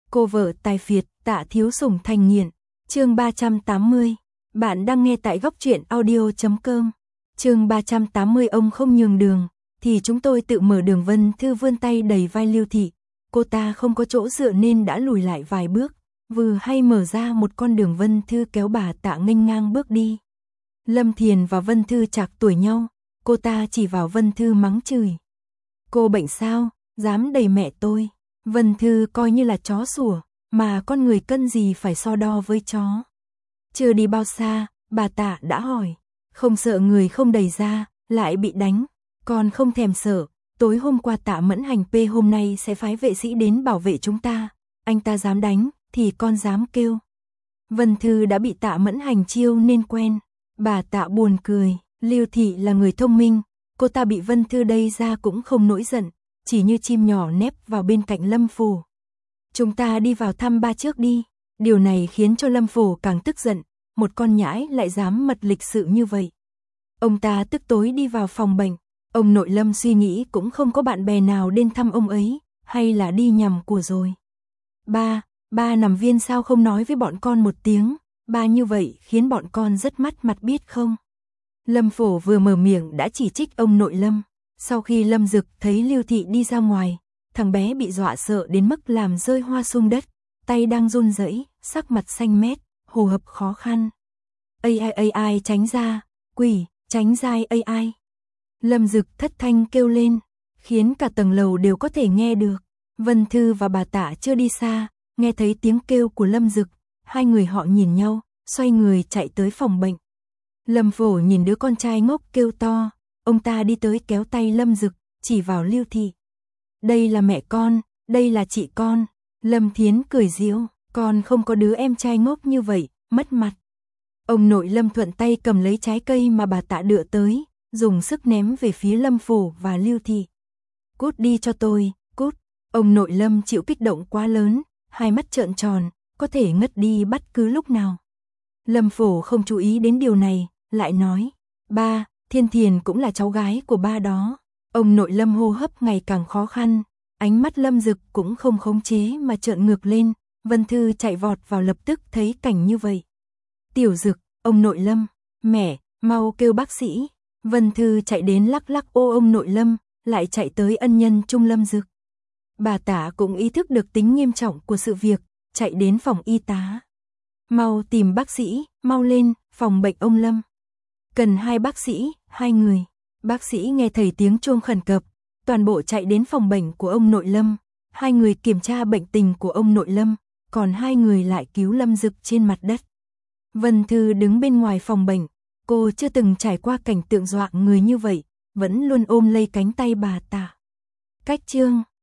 Cô vợ tài phiệt, Tạ Thiếu Sủng thành nghiện. Chương 380. Bạn đang nghe tại góc truyện audio.com. Chương 380 ông không nhường đường, thì chúng tôi tự mở đường. Vân Thư vươn tay đẩy vai Lưu Thị. Cô ta không có chỗ dựa nên đã lùi lại vài bước, vừa hay mở ra một con đường. Vân Thư kéo bà Tạ nghênh ngang bước đi. Lâm Thiền và Vân Thư trạc tuổi nhau, cô ta chỉ vào Vân Thư mắng chửi. Cô bệnh sao, dám đẩy mẹ tôi. Vân Thư coi như là chó sủa, mà con người cân gì phải so đo với chó. Chưa đi bao xa, bà Tạ đã hỏi, không sợ người không đẩy ra, lại bị đánh, con không thèm sợ. Tối hôm qua Tạ Mẫn Hành P hôm nay sẽ phái vệ sĩ đến bảo vệ chúng ta, anh ta dám đánh, thì con dám kêu. Vân Thư đã bị Tạ Mẫn Hành chiêu nên quen. Bà Tạ buồn cười, Lưu Thị là người thông minh, cô ta bị Vân Thư đẩy ra cũng không nổi giận, chỉ như chim nhỏ nép vào bên cạnh Lâm Phổ. Chúng ta đi vào thăm ba trước đi. Điều này khiến cho Lâm Phổ càng tức giận, một con nhãi lại dám mật lịch sự như vậy. Ông ta tức tối đi vào phòng bệnh. Ông nội Lâm suy nghĩ cũng không có bạn bè nào đến thăm ông ấy, hay là đi nhầm của rồi. Ba nằm viên sao không nói với bọn con một tiếng, ba như vậy khiến bọn con rất mất mặt biết không. Lâm Phổ vừa mở miệng đã chỉ trích ông nội Lâm. Sau khi Lâm Dực thấy Lưu Thị đi ra ngoài, thằng bé bị dọa sợ đến mức làm rơi hoa xuống đất, tay đang run rẩy, sắc mặt xanh mét, hô hấp khó khăn. Ai tránh ra, quỷ, tránh ra ai. Lâm Dực thất thanh kêu lên, khiến cả tầng lầu đều có thể nghe được. Vân Thư và bà Tạ chưa đi xa, nghe thấy tiếng kêu của Lâm Dực, hai người họ nhìn nhau, xoay người chạy tới phòng bệnh. Lâm Phổ nhìn đứa con trai ngốc kêu to, ông ta đi tới kéo tay Lâm Dực, chỉ vào Lưu Thị. Đây là mẹ con, đây là chị con. Lâm Thiến cười giễu, con không có đứa em trai ngốc như vậy, mất mặt. Ông nội Lâm thuận tay cầm lấy trái cây mà bà Tạ đưa tới, dùng sức ném về phía Lâm Phổ và Lưu Thị. Cút đi cho tôi, cút. Ông nội Lâm chịu kích động quá lớn, hai mắt trợn tròn, có thể ngất đi bất cứ lúc nào. Lâm Phổ không chú ý đến điều này, lại nói, ba, Thiên Thiền cũng là cháu gái của ba đó. Ông nội Lâm hô hấp ngày càng khó khăn, ánh mắt Lâm Dực cũng không khống chế mà trợn ngược lên. Vân Thư chạy vọt vào lập tức thấy cảnh như vậy. Tiểu Dực, ông nội Lâm, mẹ, mau kêu bác sĩ. Vân Thư chạy đến lắc lắc ô ông nội Lâm, lại chạy tới ân nhân Trung Lâm Dực. Bà Tạ cũng ý thức được tính nghiêm trọng của sự việc, chạy đến phòng y tá. Mau tìm bác sĩ, mau lên, phòng bệnh ông Lâm. Cần hai bác sĩ, hai người. Bác sĩ nghe thấy tiếng chuông khẩn cấp, toàn bộ chạy đến phòng bệnh của ông nội Lâm. Hai người kiểm tra bệnh tình của ông nội Lâm, còn hai người lại cứu Lâm Dực trên mặt đất. Vân Thư đứng bên ngoài phòng bệnh, cô chưa từng trải qua cảnh tượng dọa người như vậy, vẫn luôn ôm lấy cánh tay bà Tạ. Cách chương